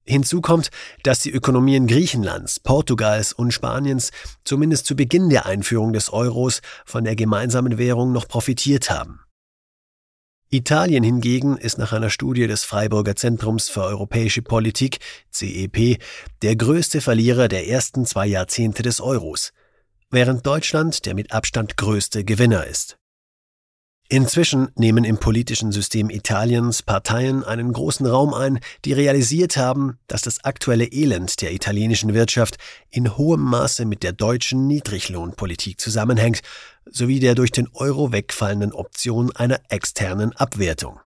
Hinzu kommt, dass die Ökonomien Griechenlands, Portugals und Spaniens zumindest zu Beginn der Einführung des Euros von der gemeinsamen Währung noch profitiert haben. Italien hingegen ist nach einer Studie des Freiburger Zentrums für europäische Politik, CEP, der größte Verlierer der ersten 2 Jahrzehnte des Euros, während Deutschland der mit Abstand größte Gewinner ist. Inzwischen nehmen im politischen System Italiens Parteien einen großen Raum ein, die realisiert haben, dass das aktuelle Elend der italienischen Wirtschaft in hohem Maße mit der deutschen Niedriglohnpolitik zusammenhängt, sowie der durch den Euro wegfallenden Option einer externen Abwertung.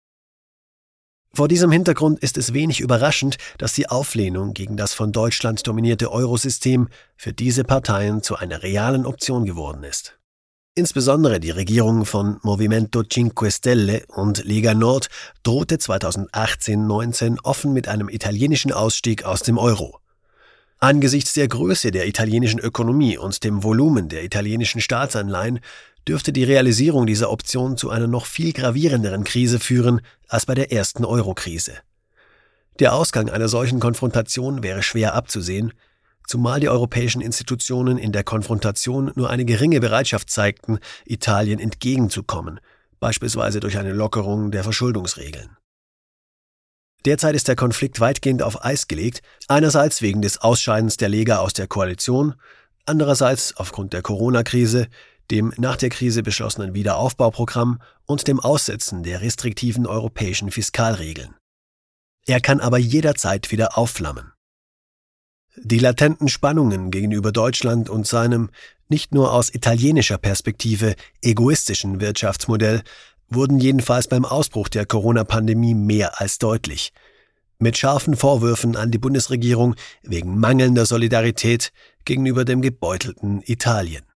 Vor diesem Hintergrund ist es wenig überraschend, dass die Auflehnung gegen das von Deutschland dominierte Eurosystem für diese Parteien zu einer realen Option geworden ist. Insbesondere die Regierung von Movimento Cinque Stelle und Lega Nord drohte 2018-19 offen mit einem italienischen Ausstieg aus dem Euro. Angesichts der Größe der italienischen Ökonomie und dem Volumen der italienischen Staatsanleihen dürfte die Realisierung dieser Option zu einer noch viel gravierenderen Krise führen als bei der ersten Euro-Krise. Der Ausgang einer solchen Konfrontation wäre schwer abzusehen, zumal die europäischen Institutionen in der Konfrontation nur eine geringe Bereitschaft zeigten, Italien entgegenzukommen, beispielsweise durch eine Lockerung der Verschuldungsregeln. Derzeit ist der Konflikt weitgehend auf Eis gelegt, einerseits wegen des Ausscheidens der Lega aus der Koalition, andererseits aufgrund der Corona-Krise, dem nach der Krise beschlossenen Wiederaufbauprogramm und dem Aussetzen der restriktiven europäischen Fiskalregeln. Er kann aber jederzeit wieder aufflammen. Die latenten Spannungen gegenüber Deutschland und seinem, nicht nur aus italienischer Perspektive, egoistischen Wirtschaftsmodell wurden jedenfalls beim Ausbruch der Corona-Pandemie mehr als deutlich. Mit scharfen Vorwürfen an die Bundesregierung wegen mangelnder Solidarität gegenüber dem gebeutelten Italien.